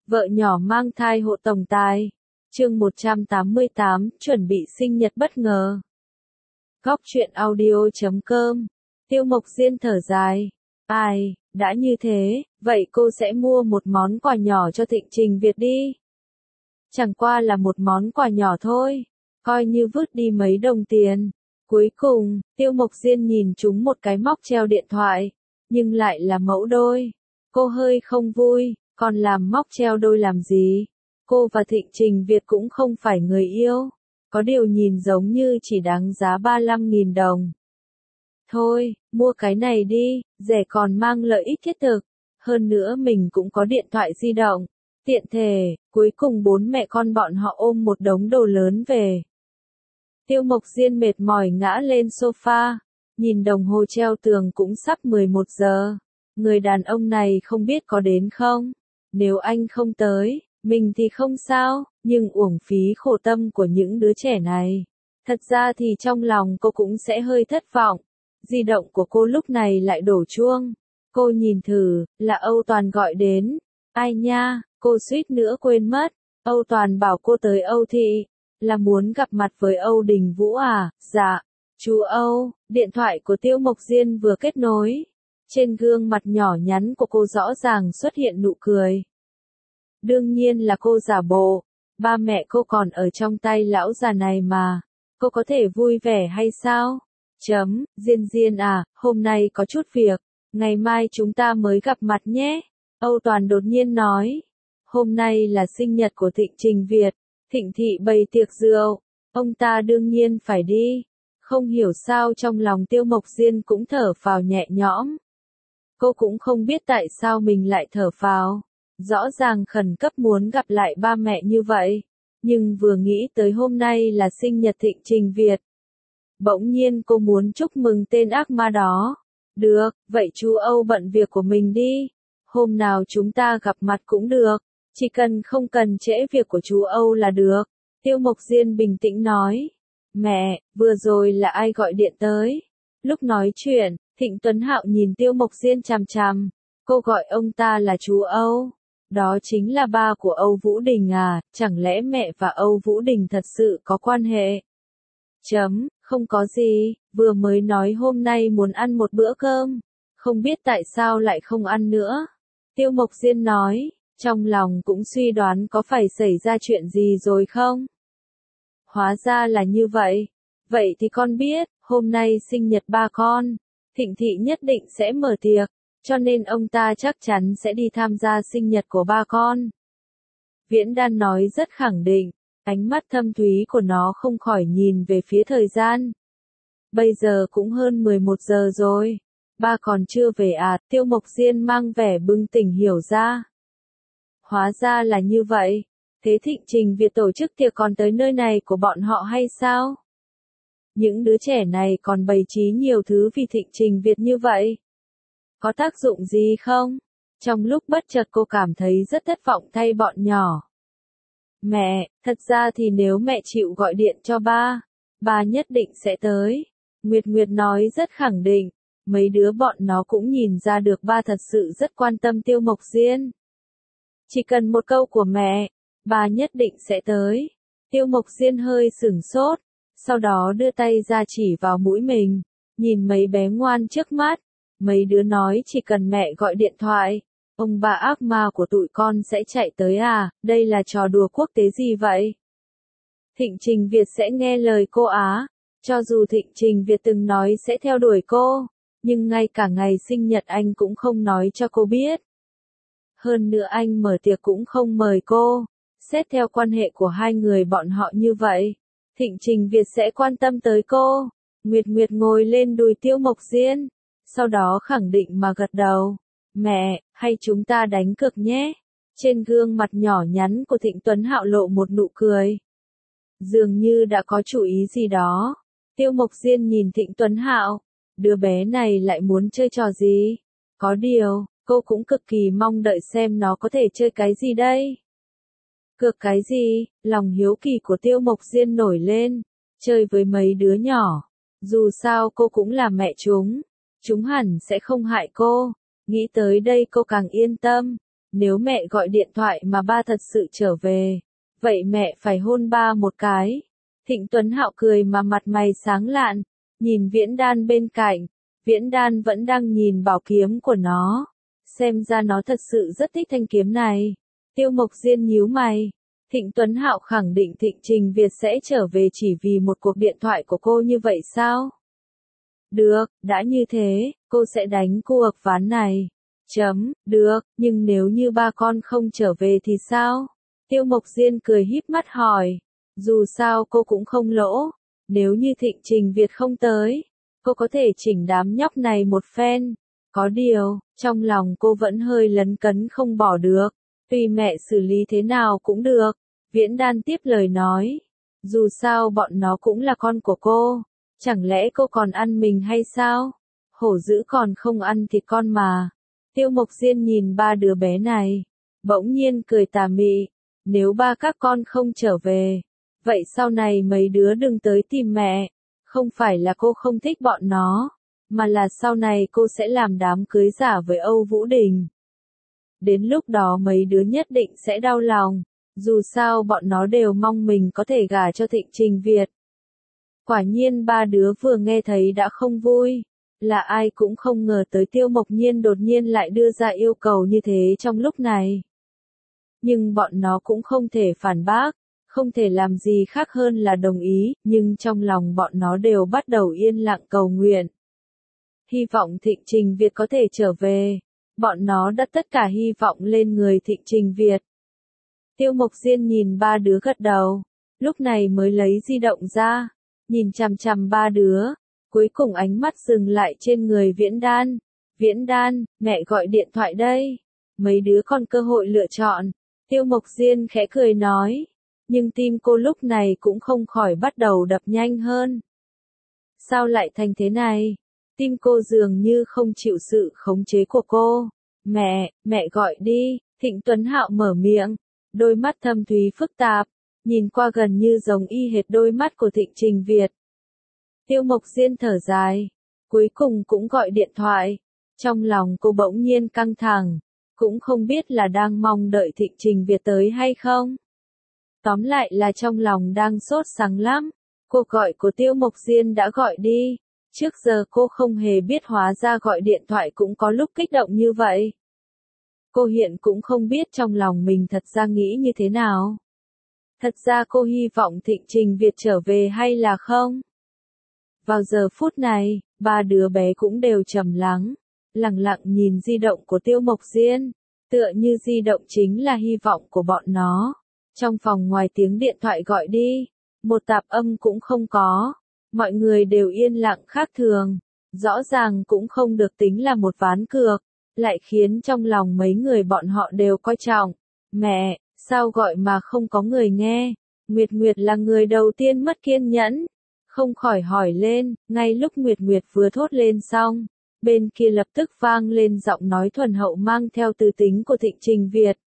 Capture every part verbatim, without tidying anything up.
Vợ nhỏ mang thai hộ tổng tài. Chương một trăm tám mươi tám, chuẩn bị sinh nhật bất ngờ. Góc truyện audio chấm com. Tiêu Mộc Diên thở dài. Ai, đã như thế, vậy cô sẽ mua một món quà nhỏ cho Thịnh Trình Việt đi. Chẳng qua là một món quà nhỏ thôi, coi như vứt đi mấy đồng tiền. Cuối cùng, Tiêu Mộc Diên nhìn trúng một cái móc treo điện thoại, nhưng lại là mẫu đôi. Cô hơi không vui, còn làm móc treo đôi làm gì? Cô và Thịnh Trình Việt cũng không phải người yêu. Có điều nhìn giống như chỉ đáng giá ba mươi lăm nghìn đồng. Thôi, mua cái này đi, rẻ còn mang lợi ích thiết thực. Hơn nữa mình cũng có điện thoại di động. Tiện thể, cuối cùng bốn mẹ con bọn họ ôm một đống đồ lớn về. Tiêu Mộc Diên mệt mỏi ngã lên sofa, nhìn đồng hồ treo tường cũng sắp mười một giờ. Người đàn ông này không biết có đến không? Nếu anh không tới, mình thì không sao, nhưng uổng phí khổ tâm của những đứa trẻ này. Thật ra thì trong lòng cô cũng sẽ hơi thất vọng. Di động của cô lúc này lại đổ chuông. Cô nhìn thử, là Âu Toàn gọi đến. Ai nha, cô suýt nữa quên mất. Âu Toàn bảo cô tới Âu Thị. Là muốn gặp mặt với Âu Đình Vũ à? Dạ. Chú Âu, điện thoại của Tiêu Mộc Diên vừa kết nối. Trên gương mặt nhỏ nhắn của cô rõ ràng xuất hiện nụ cười. Đương nhiên là cô giả bộ. Ba mẹ cô còn ở trong tay lão già này mà. Cô có thể vui vẻ hay sao? Chấm, Diên Diên à, hôm nay có chút việc. Ngày mai chúng ta mới gặp mặt nhé. Âu Toàn đột nhiên nói. Hôm nay là sinh nhật của Thịnh Trình Việt. Thịnh Thị bày tiệc rượu. Ông ta đương nhiên phải đi. Không hiểu sao trong lòng Tiêu Mộc Diên cũng thở phào nhẹ nhõm. Cô cũng không biết tại sao mình lại thở phào. Rõ ràng khẩn cấp muốn gặp lại ba mẹ như vậy. Nhưng vừa nghĩ tới hôm nay là sinh nhật Thịnh Trình Việt. Bỗng nhiên cô muốn chúc mừng tên ác ma đó. Được, vậy chú Âu bận việc của mình đi. Hôm nào chúng ta gặp mặt cũng được. Chỉ cần không cần trễ việc của chú Âu là được. Tiêu Mộc Diên bình tĩnh nói. Mẹ, vừa rồi là ai gọi điện tới? Lúc nói chuyện, Thịnh Tuấn Hạo nhìn Tiêu Mộc Diên chằm chằm. Cô gọi ông ta là chú Âu. Đó chính là ba của Âu Vũ Đình à, chẳng lẽ mẹ và Âu Vũ Đình thật sự có quan hệ? Chấm, không có gì, vừa mới nói hôm nay muốn ăn một bữa cơm. Không biết tại sao lại không ăn nữa. Tiêu Mộc Diên nói, trong lòng cũng suy đoán có phải xảy ra chuyện gì rồi không? Hóa ra là như vậy. Vậy thì con biết, hôm nay sinh nhật ba con. Thịnh Thị nhất định sẽ mở tiệc. Cho nên ông ta chắc chắn sẽ đi tham gia sinh nhật của ba con. Viễn Đan nói rất khẳng định, ánh mắt thâm thúy của nó không khỏi nhìn về phía thời gian. Bây giờ cũng hơn mười một giờ rồi. Ba còn chưa về à? Tiêu Mộc Diên mang vẻ bừng tỉnh hiểu ra. Hóa ra là như vậy. Thế Thịnh Trình Việt tổ chức tiệc còn tới nơi này của bọn họ hay sao? Những đứa trẻ này còn bày trí nhiều thứ vì Thịnh Trình Việt như vậy. Có tác dụng gì không? Trong lúc bất chợt cô cảm thấy rất thất vọng thay bọn nhỏ. Mẹ, thật ra thì nếu mẹ chịu gọi điện cho ba, ba nhất định sẽ tới. Nguyệt Nguyệt nói rất khẳng định. Mấy đứa bọn nó cũng nhìn ra được ba thật sự rất quan tâm Tiêu Mộc Diên. Chỉ cần một câu của mẹ, ba nhất định sẽ tới. Tiêu Mộc Diên hơi sửng sốt, sau đó đưa tay ra chỉ vào mũi mình, nhìn mấy bé ngoan trước mắt. Mấy đứa nói chỉ cần mẹ gọi điện thoại, ông bà ác ma của tụi con sẽ chạy tới à, đây là trò đùa quốc tế gì vậy? Thịnh Trình Việt sẽ nghe lời cô á, cho dù Thịnh Trình Việt từng nói sẽ theo đuổi cô, nhưng ngay cả ngày sinh nhật anh cũng không nói cho cô biết. Hơn nữa anh mở tiệc cũng không mời cô, xét theo quan hệ của hai người bọn họ như vậy, Thịnh Trình Việt sẽ quan tâm tới cô. Nguyệt Nguyệt ngồi lên đùi Tiêu Mộc Diên. Sau đó khẳng định mà gật đầu. Mẹ, hay chúng ta đánh cược nhé. Trên gương mặt nhỏ nhắn của Thịnh Tuấn Hạo lộ một nụ cười. Dường như đã có chủ ý gì đó. Tiêu Mộc Diên nhìn Thịnh Tuấn Hạo. Đứa bé này lại muốn chơi trò gì? Có điều, cô cũng cực kỳ mong đợi xem nó có thể chơi cái gì đây. Cược cái gì? Lòng hiếu kỳ của Tiêu Mộc Diên nổi lên. Chơi với mấy đứa nhỏ. Dù sao cô cũng là mẹ chúng. Chúng hẳn sẽ không hại cô. Nghĩ tới đây cô càng yên tâm. nếu mẹ gọi điện thoại mà ba thật sự trở về, vậy mẹ phải hôn ba một cái. Thịnh Tuấn Hạo cười mà mặt mày sáng lạn, nhìn Viễn Đan bên cạnh, Viễn Đan vẫn đang nhìn bảo kiếm của nó, xem ra nó thật sự rất thích thanh kiếm này. Tiêu Mộc Diên nhíu mày, Thịnh Tuấn Hạo khẳng định Thịnh Trình Việt sẽ trở về chỉ vì một cuộc điện thoại của cô như vậy sao? Được, đã như thế, cô sẽ đánh cuộc ván này. Chấm, được, nhưng nếu như ba con không trở về thì sao? Tiêu Mộc Diên cười híp mắt hỏi. Dù sao cô cũng không lỗ, nếu như Thịnh Trình Việt không tới, cô có thể chỉnh đám nhóc này một phen. Có điều, trong lòng cô vẫn hơi lấn cấn không bỏ được, tùy mẹ xử lý thế nào cũng được. Viễn Đan tiếp lời nói, dù sao bọn nó cũng là con của cô, chẳng lẽ cô còn ăn mình hay sao? Hổ dữ còn không ăn thịt con mà. Tiêu Mộc Diên nhìn ba đứa bé này, bỗng nhiên cười tà mị, nếu ba các con không trở về, vậy sau này mấy đứa đừng tới tìm mẹ, không phải là cô không thích bọn nó, mà là sau này cô sẽ làm đám cưới giả với Âu Vũ Đình. Đến lúc đó mấy đứa nhất định sẽ đau lòng, dù sao bọn nó đều mong mình có thể gả cho Thịnh Trình Việt. Quả nhiên ba đứa vừa nghe thấy đã không vui, là ai cũng không ngờ tới Tiêu Mộc Nhiên đột nhiên lại đưa ra yêu cầu như thế trong lúc này. Nhưng bọn nó cũng không thể phản bác, không thể làm gì khác hơn là đồng ý, nhưng trong lòng bọn nó đều bắt đầu yên lặng cầu nguyện. Hy vọng Thịnh Trình Việt có thể trở về, bọn nó đặt tất cả hy vọng lên người Thịnh Trình Việt. Tiêu Mộc Diên nhìn ba đứa gật đầu, lúc này mới lấy di động ra, nhìn chằm chằm ba đứa, cuối cùng ánh mắt dừng lại trên người Viễn Đan. Viễn Đan, mẹ gọi điện thoại đây, mấy đứa còn cơ hội lựa chọn. Tiêu Mộc Diên khẽ cười nói, nhưng tim cô lúc này cũng không khỏi bắt đầu đập nhanh hơn. Sao lại thành thế này? Tim cô dường như không chịu sự khống chế của cô. Mẹ, mẹ gọi đi. Thịnh Tuấn Hạo mở miệng, đôi mắt thâm thúy phức tạp, nhìn qua gần như giống y hệt đôi mắt của Thịnh Trình Việt. Tiêu Mộc Diên thở dài, cuối cùng cũng gọi điện thoại. Trong lòng cô bỗng nhiên căng thẳng, cũng không biết là đang mong đợi Thịnh Trình Việt tới hay không. Tóm lại là trong lòng đang sốt sắng lắm. Cuộc gọi của Tiêu Mộc Diên đã gọi đi. Trước giờ cô không hề biết hóa ra gọi điện thoại cũng có lúc kích động như vậy. Cô hiện cũng không biết trong lòng mình thật ra nghĩ như thế nào. Thật ra cô hy vọng Thịnh Trình Việt trở về hay là không? Vào giờ phút này, ba đứa bé cũng đều trầm lắng, lặng lặng nhìn di động của Tiêu Mộc Diên, tựa như di động chính là hy vọng của bọn nó. Trong phòng ngoài tiếng điện thoại gọi đi, một tạp âm cũng không có, mọi người đều yên lặng khác thường, rõ ràng cũng không được tính là một ván cược, lại khiến trong lòng mấy người bọn họ đều coi trọng. Mẹ, sao gọi mà không có người nghe? Nguyệt Nguyệt là người đầu tiên mất kiên nhẫn, không khỏi hỏi lên, ngay lúc Nguyệt Nguyệt vừa thốt lên xong, bên kia lập tức vang lên giọng nói thuần hậu mang theo từ tính của Thịnh Trình Việt.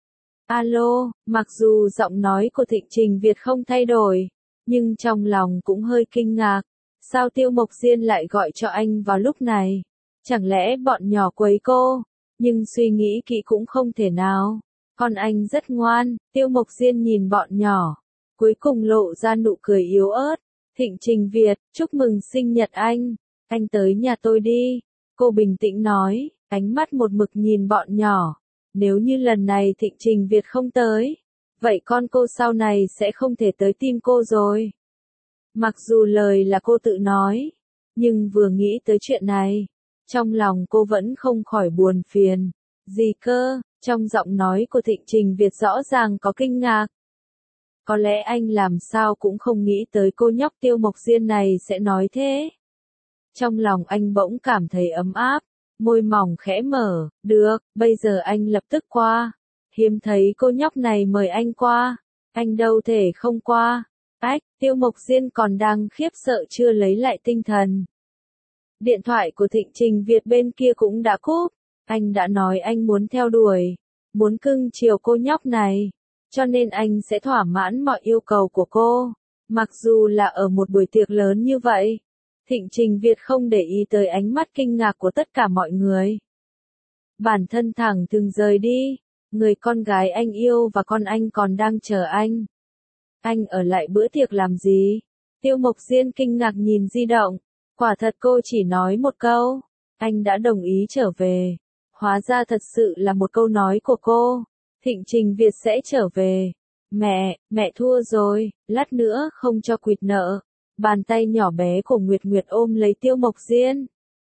Alo, mặc dù giọng nói của Thịnh Trình Việt không thay đổi, nhưng trong lòng cũng hơi kinh ngạc, sao Tiêu Mộc Diên lại gọi cho anh vào lúc này? Chẳng lẽ bọn nhỏ quấy cô? Nhưng suy nghĩ kỹ cũng không thể nào. Con anh rất ngoan. Tiêu Mộc Diên nhìn bọn nhỏ, cuối cùng lộ ra nụ cười yếu ớt. Thịnh Trình Việt, chúc mừng sinh nhật anh. Anh tới nhà tôi đi. Cô bình tĩnh nói, ánh mắt một mực nhìn bọn nhỏ. Nếu như lần này Thịnh Trình Việt không tới, vậy con cô sau này sẽ không thể tới tìm cô rồi. Mặc dù lời là cô tự nói, nhưng vừa nghĩ tới chuyện này, trong lòng cô vẫn không khỏi buồn phiền. Gì cơ? Trong giọng nói của Thịnh Trình Việt rõ ràng có kinh ngạc. Có lẽ anh làm sao cũng không nghĩ tới cô nhóc Tiêu Mộc Diên này sẽ nói thế. Trong lòng anh bỗng cảm thấy ấm áp, môi mỏng khẽ mở, được, bây giờ anh lập tức qua. Hiếm thấy cô nhóc này mời anh qua, anh đâu thể không qua. Ách, Tiêu Mộc Diên còn đang khiếp sợ chưa lấy lại tinh thần. Điện thoại của Thịnh Trình Việt bên kia cũng đã cúp, anh đã nói anh muốn theo đuổi, muốn cưng chiều cô nhóc này, cho nên anh sẽ thỏa mãn mọi yêu cầu của cô, mặc dù là ở một buổi tiệc lớn như vậy. Thịnh Trình Việt không để ý tới ánh mắt kinh ngạc của tất cả mọi người. Bản thân thẳng thừng rời đi, Người con gái anh yêu và con anh còn đang chờ anh. Anh ở lại bữa tiệc làm gì? Tiêu Mộc Diên kinh ngạc nhìn di động. Quả thật cô chỉ nói một câu. Anh đã đồng ý trở về. Hóa ra thật sự là một câu nói của cô. Thịnh Trình Việt sẽ trở về. Mẹ, mẹ thua rồi, lát nữa không cho quỵt nợ. Bàn tay nhỏ bé của Nguyệt Nguyệt ôm lấy Tiêu Mộc Diên.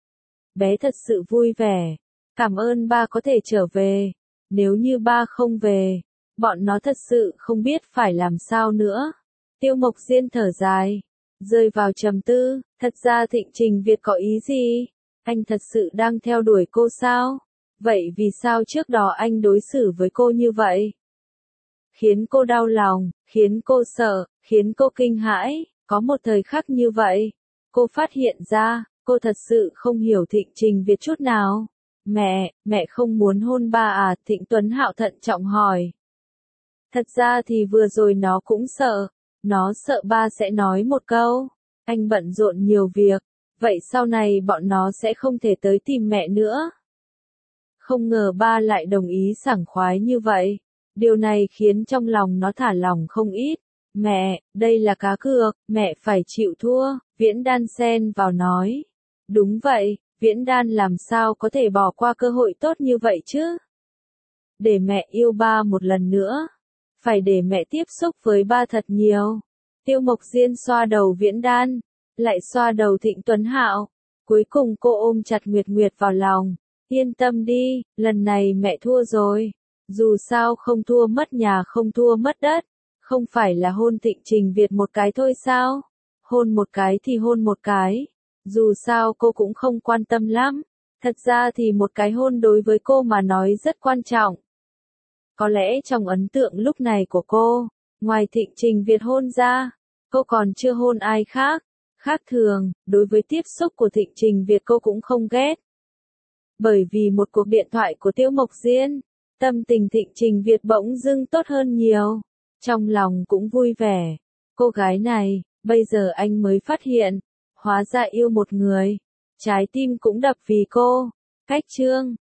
Bé thật sự vui vẻ. Cảm ơn ba có thể trở về. Nếu như ba không về, bọn nó thật sự không biết phải làm sao nữa. Tiêu Mộc Diên thở dài, rơi vào trầm tư. Thật ra Thịnh Trình Việt có ý gì? Anh thật sự đang theo đuổi cô sao? Vậy vì sao trước đó anh đối xử với cô như vậy? Khiến cô đau lòng, khiến cô sợ, khiến cô kinh hãi. Có một thời khắc như vậy, cô phát hiện ra, cô thật sự không hiểu Thịnh Trình Việt chút nào. Mẹ, mẹ không muốn hôn ba à? Thịnh Tuấn Hạo thận trọng hỏi. Thật ra thì vừa rồi nó cũng sợ. Nó sợ ba sẽ nói một câu. Anh bận rộn nhiều việc. Vậy sau này bọn nó sẽ không thể tới tìm mẹ nữa. Không ngờ ba lại đồng ý sảng khoái như vậy. Điều này khiến trong lòng nó thả lòng không ít. Mẹ, đây là cá cược, mẹ phải chịu thua. Viễn Đan xen vào nói. Đúng vậy, Viễn Đan làm sao có thể bỏ qua cơ hội tốt như vậy chứ? Để mẹ yêu ba một lần nữa. Phải để mẹ tiếp xúc với ba thật nhiều. Tiêu Mộc Diên xoa đầu Viễn Đan, lại xoa đầu Thịnh Tuấn Hạo. Cuối cùng cô ôm chặt Nguyệt Nguyệt vào lòng. Yên tâm đi, lần này mẹ thua rồi. Dù sao không thua mất nhà không thua mất đất. Không phải là hôn Thịnh Trình Việt một cái thôi sao? Hôn một cái thì hôn một cái. Dù sao cô cũng không quan tâm lắm. Thật ra thì một cái hôn đối với cô mà nói rất quan trọng. Có lẽ trong ấn tượng lúc này của cô, ngoài Thịnh Trình Việt hôn ra, cô còn chưa hôn ai khác. Khác thường, đối với tiếp xúc của Thịnh Trình Việt cô cũng không ghét. Bởi vì một cuộc điện thoại của Tiêu Mộc Diên, tâm tình Thịnh Trình Việt bỗng dưng tốt hơn nhiều. Trong lòng cũng vui vẻ. Cô gái này, bây giờ anh mới phát hiện, hóa ra yêu một người. Trái tim cũng đập vì cô. Cách chương